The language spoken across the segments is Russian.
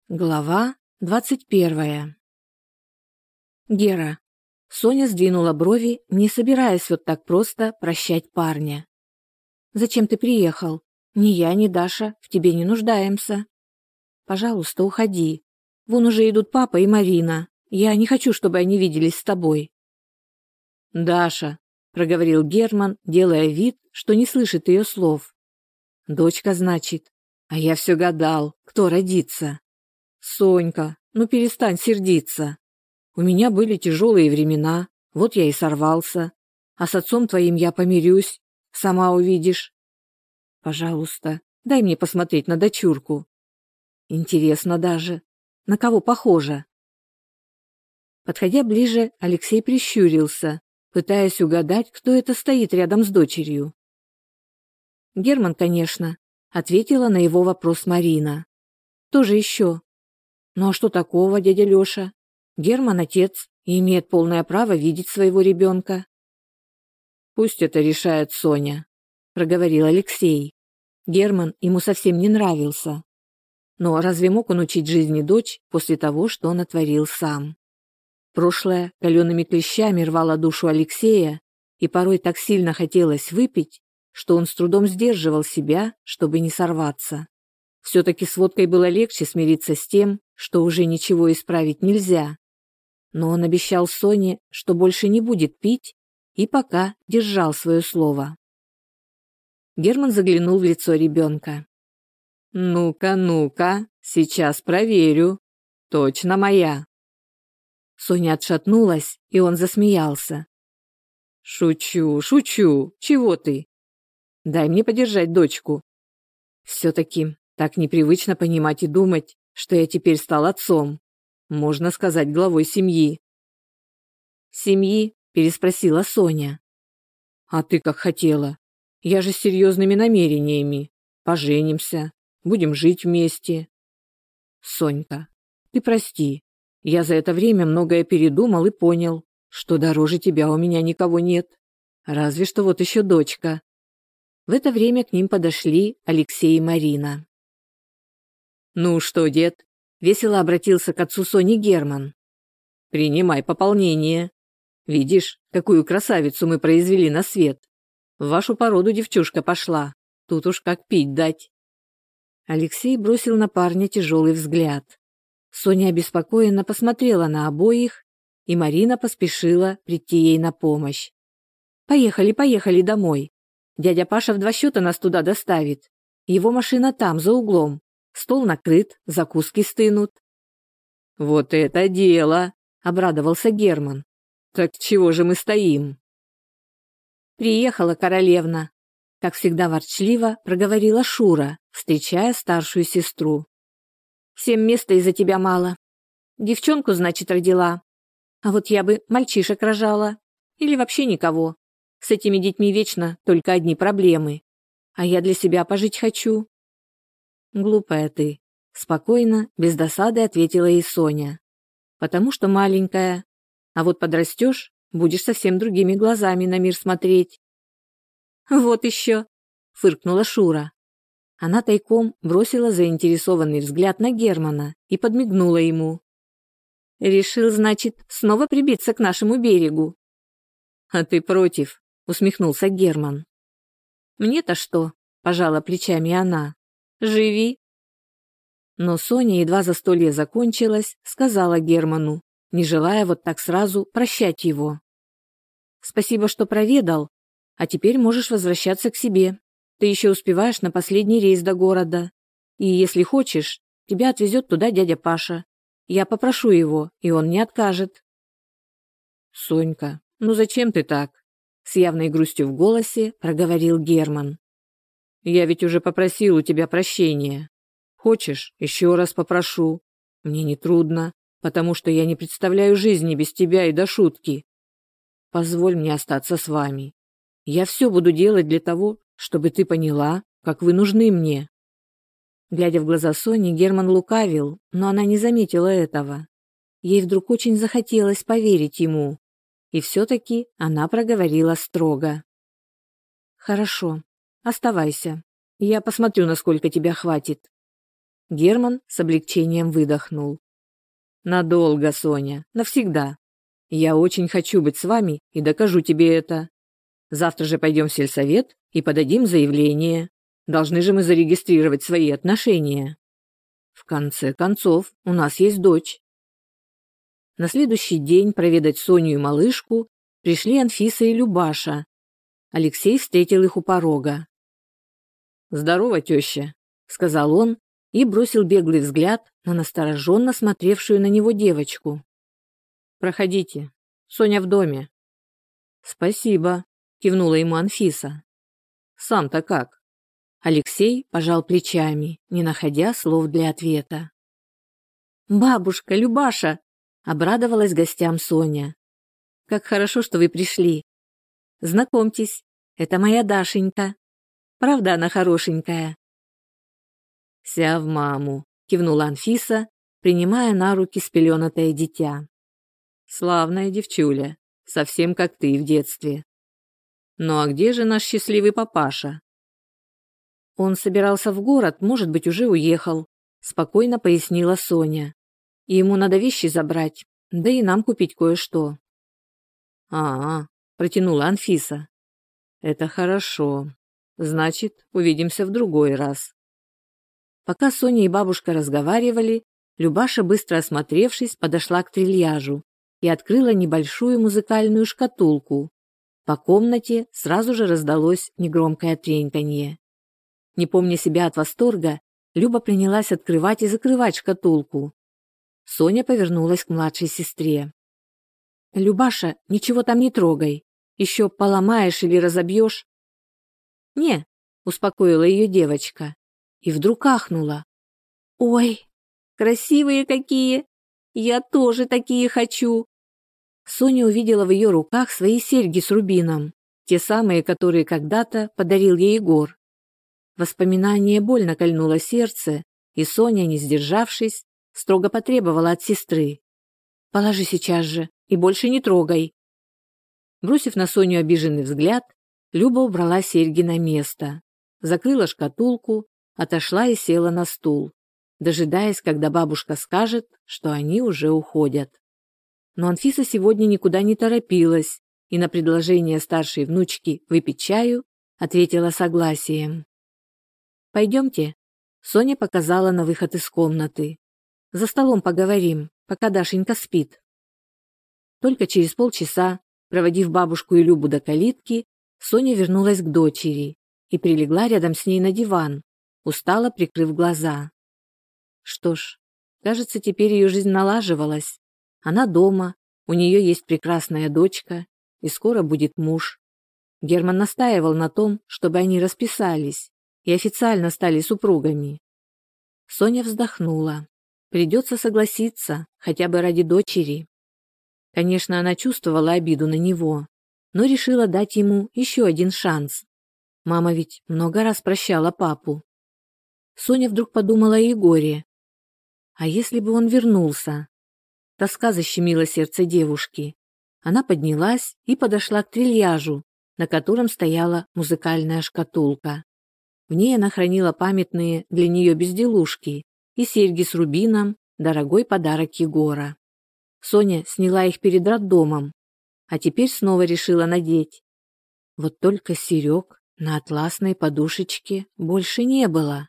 Глава 21. Гера. Соня сдвинула брови, не собираясь вот так просто прощать парня. «Зачем ты приехал? Ни я, ни Даша в тебе не нуждаемся. Пожалуйста, уходи. Вон уже идут папа и Марина. Я не хочу, чтобы они виделись с тобой». «Даша», — проговорил Герман, делая вид, что не слышит ее слов. «Дочка, значит. А я все гадал, кто родится». «Сонька, ну перестань сердиться. У меня были тяжелые времена, вот я и сорвался. А с отцом твоим я помирюсь, сама увидишь. Пожалуйста, дай мне посмотреть на дочурку. Интересно даже, на кого похожа?» Подходя ближе, Алексей прищурился, пытаясь угадать, кто это стоит рядом с дочерью. «Герман, конечно», — ответила на его вопрос Марина. «Кто же еще?» «Ну а что такого, дядя Леша? Герман отец и имеет полное право видеть своего ребенка». «Пусть это решает Соня», — проговорил Алексей. Герман ему совсем не нравился. Но разве мог он учить жизни дочь после того, что он натворил сам? Прошлое калеными клещами рвало душу Алексея, и порой так сильно хотелось выпить, что он с трудом сдерживал себя, чтобы не сорваться. Все-таки с водкой было легче смириться с тем, что уже ничего исправить нельзя. Но он обещал Соне, что больше не будет пить, и пока держал свое слово. Герман заглянул в лицо ребенка. «Ну-ка, ну-ка, сейчас проверю. Точно моя». Соня отшатнулась, и он засмеялся. «Шучу, шучу. Чего ты? Дай мне подержать дочку. Все-таки так непривычно понимать и думать, что я теперь стал отцом. Можно сказать, главой семьи». «Семьи?» – переспросила Соня. «А ты как хотела. Я же с серьезными намерениями. Поженимся, будем жить вместе». «Сонька, ты прости. Я за это время многое передумал и понял, что дороже тебя у меня никого нет. Разве что вот еще дочка». В это время к ним подошли Алексей и Марина. «Ну что, дед?» – весело обратился к отцу Сони Герман. «Принимай пополнение. Видишь, какую красавицу мы произвели на свет. В вашу породу девчушка пошла. Тут уж как пить дать». Алексей бросил на парня тяжелый взгляд. Соня обеспокоенно посмотрела на обоих, и Марина поспешила прийти ей на помощь. «Поехали, поехали домой. Дядя Паша в 2 счета нас туда доставит. Его машина там, за углом. Стол накрыт, закуски стынут». «Вот это дело!» — обрадовался Герман. «Так чего же мы стоим?» «Приехала королевна», — как всегда ворчливо проговорила Шура, встречая старшую сестру. «Всем места из-за тебя мало. Девчонку, значит, родила. А вот я бы мальчишек рожала. Или вообще никого. С этими детьми вечно только одни проблемы. А я для себя пожить хочу». «Глупая ты», — спокойно, без досады ответила ей Соня. «Потому что маленькая. А вот подрастешь, будешь совсем другими глазами на мир смотреть». «Вот еще», — фыркнула Шура. Она тайком бросила заинтересованный взгляд на Германа и подмигнула ему. «Решил, значит, снова прибиться к нашему берегу?» «А ты против?» — усмехнулся Герман. «Мне-то что?» — пожала плечами она. «Живи». Но Соня едва застолье закончилось, сказала Герману, не желая вот так сразу прощать его. «Спасибо, что проведал, а теперь можешь возвращаться к себе. Ты еще успеваешь на последний рейс до города. И если хочешь, тебя отвезет туда дядя Паша. Я попрошу его, и он не откажет». «Сонька, ну зачем ты так?» С явной грустью в голосе проговорил Герман. «Я ведь уже попросил у тебя прощения. Хочешь, еще раз попрошу. Мне не трудно, потому что я не представляю жизни без тебя и до шутки. Позволь мне остаться с вами. Я все буду делать для того, чтобы ты поняла, как вы нужны мне». Глядя в глаза Сони, Герман лукавил, но она не заметила этого. Ей вдруг очень захотелось поверить ему. И все-таки она проговорила строго. «Хорошо, оставайся. Я посмотрю, насколько тебя хватит». Герман с облегчением выдохнул. Надолго, Соня, навсегда. Я очень хочу быть с вами и докажу тебе это. Завтра же пойдем в сельсовет и подадим заявление. Должны же мы зарегистрировать свои отношения. В конце концов, у нас есть дочь. На следующий день проведать Соню и малышку пришли Анфиса и Любаша. Алексей встретил их у порога. «Здорово, теща», — сказал он и бросил беглый взгляд на настороженно смотревшую на него девочку. «Проходите. Соня в доме». «Спасибо», — кивнула ему Анфиса. «Сам-то как?» Алексей пожал плечами, не находя слов для ответа. «Бабушка, Любаша!» — обрадовалась гостям Соня. «Как хорошо, что вы пришли. Знакомьтесь, это моя Дашенька. Правда, она хорошенькая?» «Вся в маму», — кивнула Анфиса, принимая на руки спеленатое дитя. «Славная девчуля, совсем как ты в детстве. Ну а где же наш счастливый папаша?» «Он собирался в город, может быть, уже уехал», — спокойно пояснила Соня. «И ему надо вещи забрать, да и нам купить кое-что». Протянула Анфиса. «Это хорошо. Значит, увидимся в другой раз». Пока Соня и бабушка разговаривали, Любаша, быстро осмотревшись, подошла к трильяжу и открыла небольшую музыкальную шкатулку. По комнате сразу же раздалось негромкое треньканье. Не помня себя от восторга, Люба принялась открывать и закрывать шкатулку. Соня повернулась к младшей сестре. «Любаша, ничего там не трогай. Еще поломаешь или разобьешь». «Не», — успокоила ее девочка. И вдруг ахнула. «Ой, красивые какие! Я тоже такие хочу!» Соня увидела в ее руках свои серьги с рубином, те самые, которые когда-то подарил ей Егор. Воспоминание больно кольнуло сердце, и Соня, не сдержавшись, строго потребовала от сестры: «Положи сейчас же и больше не трогай». Бросив на Соню обиженный взгляд, Люба убрала серьги на место, закрыла шкатулку, отошла и села на стул, дожидаясь, когда бабушка скажет, что они уже уходят. Но Анфиса сегодня никуда не торопилась и на предложение старшей внучки выпить чаю ответила согласием. «Пойдемте», — Соня показала на выход из комнаты. «За столом поговорим, пока Дашенька спит». Только через полчаса, проводив бабушку и Любу до калитки, Соня вернулась к дочери и прилегла рядом с ней на диван, устало прикрыв глаза. Что ж, кажется, теперь ее жизнь налаживалась. Она дома, у нее есть прекрасная дочка, и скоро будет муж. Герман настаивал на том, чтобы они расписались и официально стали супругами. Соня вздохнула. Придется согласиться, хотя бы ради дочери. Конечно, она чувствовала обиду на него, но решила дать ему еще один шанс. Мама ведь много раз прощала папу. Соня вдруг подумала о Егоре. А если бы он вернулся? Тоска защемила сердце девушки. Она поднялась и подошла к трильяжу, на котором стояла музыкальная шкатулка. В ней она хранила памятные для нее безделушки и серьги с рубином, дорогой подарок Егора. Соня сняла их перед роддомом, а теперь снова решила надеть. Вот только серег на атласной подушечке больше не было.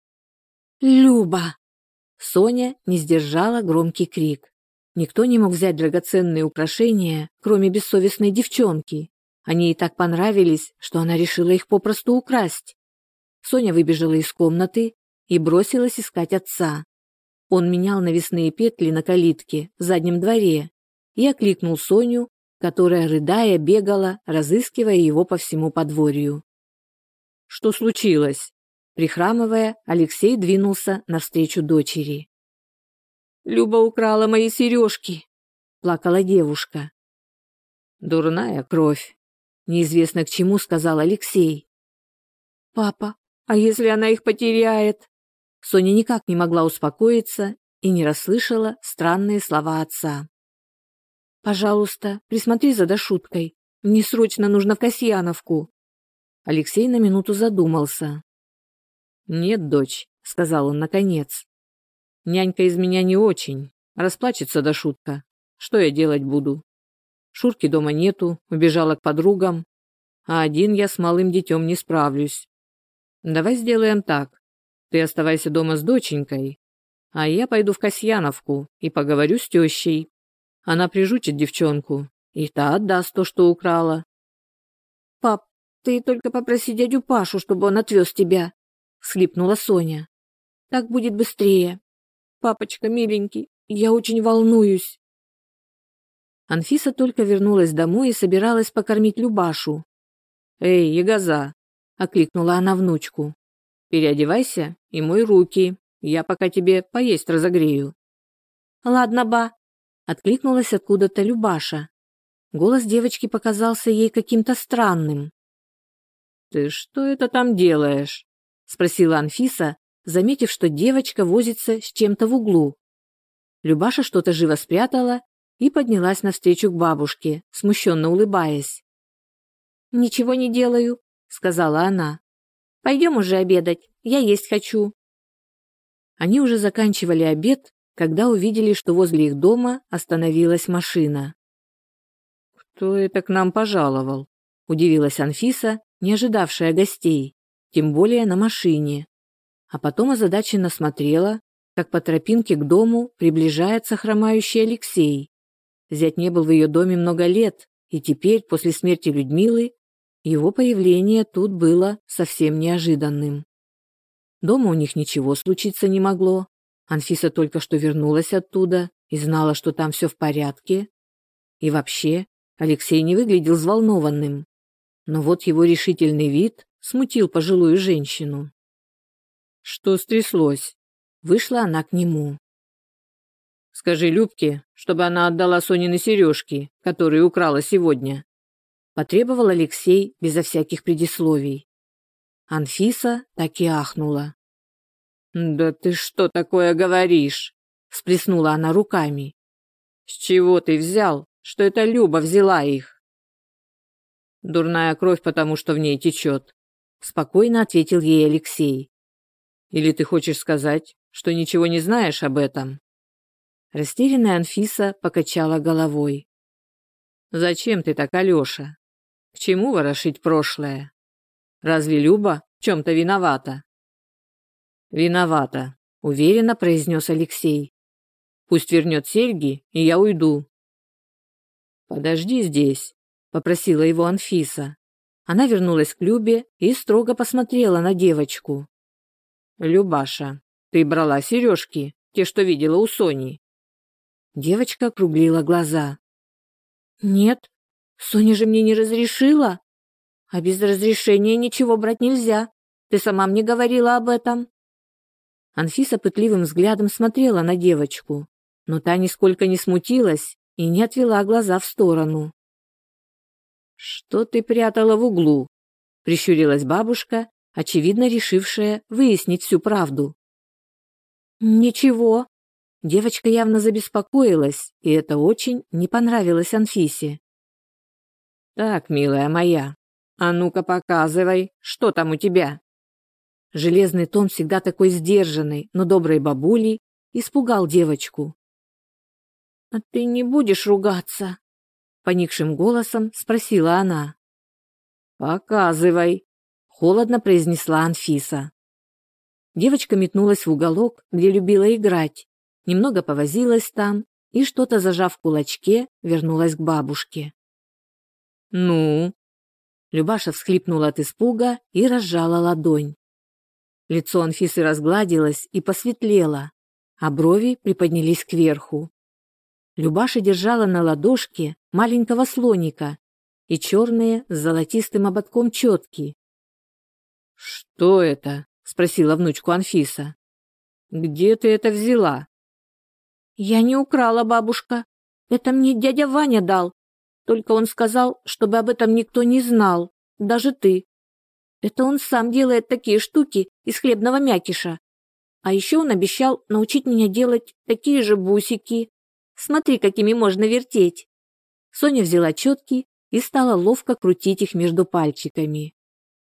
«Люба!» Соня не сдержала громкий крик. Никто не мог взять драгоценные украшения, кроме бессовестной девчонки. Они ей так понравились, что она решила их попросту украсть. Соня выбежала из комнаты и бросилась искать отца. Он менял навесные петли на калитке в заднем дворе и окликнул Соню, которая, рыдая, бегала, разыскивая его по всему подворью. «Что случилось?» Прихрамывая, Алексей двинулся навстречу дочери. «Люба украла мои сережки», — плакала девушка. «Дурная кровь», — неизвестно к чему сказал Алексей. «Папа, а если она их потеряет?» Соня никак не могла успокоиться и не расслышала странные слова отца. «Пожалуйста, присмотри за Дашуткой. Мне срочно нужно в Касьяновку». Алексей на минуту задумался. «Нет, дочь», — сказал он наконец. Нянька из меня не очень. Расплачется до шутка. Что я делать буду? Шурки дома нету, убежала к подругам. А один я с малым детем не справлюсь. Давай сделаем так. Ты оставайся дома с доченькой, а я пойду в Касьяновку и поговорю с тещей. Она прижучит девчонку, и та отдаст то, что украла. «Пап, ты только попроси дядю Пашу, чтобы он отвез тебя», — всхлипнула Соня. «Так будет быстрее. Папочка миленький, я очень волнуюсь». Анфиса только вернулась домой и собиралась покормить Любашу. «Эй, ягоза!» — окликнула она внучку. «Переодевайся и мой руки. Я пока тебе поесть разогрею». «Ладно, ба», — откликнулась откуда-то Любаша. Голос девочки показался ей каким-то странным. «Ты что это там делаешь?» — спросила Анфиса, заметив, что девочка возится с чем-то в углу. Любаша что-то живо спрятала и поднялась навстречу к бабушке, смущенно улыбаясь. «Ничего не делаю», — сказала она. «Пойдем уже обедать, я есть хочу». Они уже заканчивали обед, когда увидели, что возле их дома остановилась машина. «Кто это к нам пожаловал?» – удивилась Анфиса, не ожидавшая гостей, тем более на машине. А потом озадаченно смотрела, как по тропинке к дому приближается хромающий Алексей. Зять не был в ее доме много лет, и теперь, после смерти Людмилы, его появление тут было совсем неожиданным. Дома у них ничего случиться не могло. Анфиса только что вернулась оттуда и знала, что там все в порядке. И вообще, Алексей не выглядел взволнованным. Но вот его решительный вид смутил пожилую женщину. «Что стряслось?» Вышла она к нему. «Скажи Любке, чтобы она отдала Сонины сережки, которые украла сегодня», потребовал Алексей безо всяких предисловий. Анфиса так и ахнула. «Да ты что такое говоришь?» всплеснула она руками. «С чего ты взял, что это Люба взяла их?» «Дурная кровь, потому что в ней течет», спокойно ответил ей Алексей. «Или ты хочешь сказать, что ничего не знаешь об этом?» Растерянная Анфиса покачала головой. «Зачем ты так, Алеша? К чему ворошить прошлое? Разве Люба в чем-то виновата?» «Виновата», — уверенно произнес Алексей. «Пусть вернет серьги, и я уйду». «Подожди здесь», — попросила его Анфиса. Она вернулась к Любе и строго посмотрела на девочку. «Любаша, ты брала сережки, те, что видела у Сони?» Девочка округлила глаза. «Нет, Соня же мне не разрешила. А без разрешения ничего брать нельзя. Ты сама мне говорила об этом». Анфиса пытливым взглядом смотрела на девочку, но та нисколько не смутилась и не отвела глаза в сторону. «Что ты прятала в углу?» — прищурилась бабушка, очевидно решившая выяснить всю правду. «Ничего». Девочка явно забеспокоилась, и это очень не понравилось Анфисе. «Так, милая моя, а ну-ка показывай, что там у тебя?» Железный тон всегда такой сдержанной, но доброй бабули испугал девочку. «А ты не будешь ругаться?» — поникшим голосом спросила она. «Показывай», — холодно произнесла Анфиса. Девочка метнулась в уголок, где любила играть, немного повозилась там и, что-то зажав в кулачке, вернулась к бабушке. «Ну?» Любаша всхлипнула от испуга и разжала ладонь. Лицо Анфисы разгладилось и посветлело, а брови приподнялись кверху. Любаша держала на ладошке маленького слоника и черные с золотистым ободком четки. «Что это?» — спросила внучку Анфиса. «Где ты это взяла?» «Я не украла, бабушка. Это мне дядя Ваня дал. Только он сказал, чтобы об этом никто не знал, даже ты. Это он сам делает такие штуки из хлебного мякиша. А еще он обещал научить меня делать такие же бусики. Смотри, какими можно вертеть». Соня взяла четки и стала ловко крутить их между пальчиками.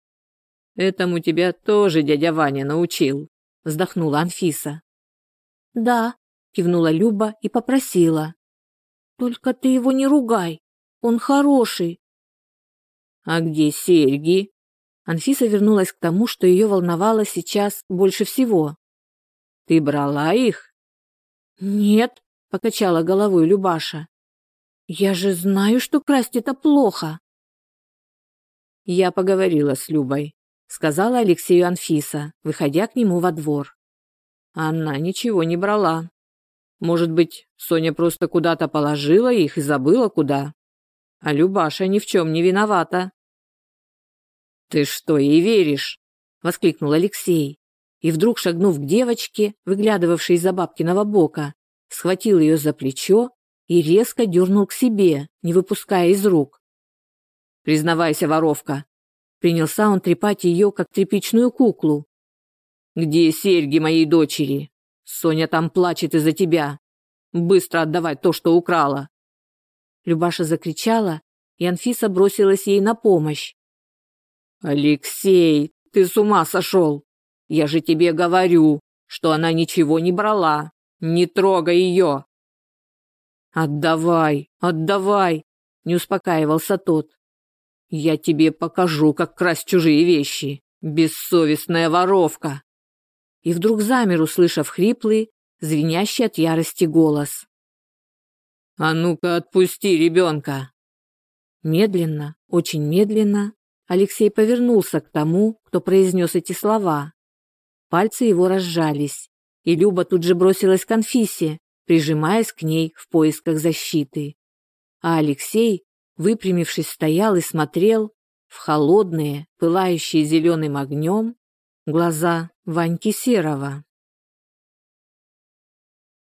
«Этому тебя тоже дядя Ваня научил», — вздохнула Анфиса. Да, кивнула Люба и попросила. Только ты его не ругай, он хороший. А где серьги? Анфиса вернулась к тому, что ее волновало сейчас больше всего. Ты брала их? Нет, покачала головой Любаша. Я же знаю, что красть это плохо. Я поговорила с Любой, сказала Алексею Анфиса, выходя к нему во двор. Она ничего не брала. Может быть, Соня просто куда-то положила их и забыла куда. А Любаша ни в чем не виновата. «Ты что, ей веришь?» – воскликнул Алексей. И вдруг, шагнув к девочке, выглядывавшей из-за бабкиного бока, схватил ее за плечо и резко дернул к себе, не выпуская из рук. «Признавайся, воровка!» Принялся он трепать ее, как тряпичную куклу. «Где серьги моей дочери? Соня там плачет из-за тебя. Быстро отдавай то, что украла!» Любаша закричала, и Анфиса бросилась ей на помощь. «Алексей, ты с ума сошел! Я же тебе говорю, что она ничего не брала. Не трогай ее!» «Отдавай, отдавай!» – не успокаивался тот. «Я тебе покажу, как красть чужие вещи, бессовестная воровка!» И вдруг замер, услышав хриплый, звенящий от ярости голос. «А ну-ка отпусти ребенка!» Медленно, очень медленно, Алексей повернулся к тому, кто произнес эти слова. Пальцы его разжались, и Люба тут же бросилась к Анфисе, прижимаясь к ней в поисках защиты. А Алексей, выпрямившись, стоял и смотрел в холодные, пылающие зеленым огнем глаза Ваньки Серого.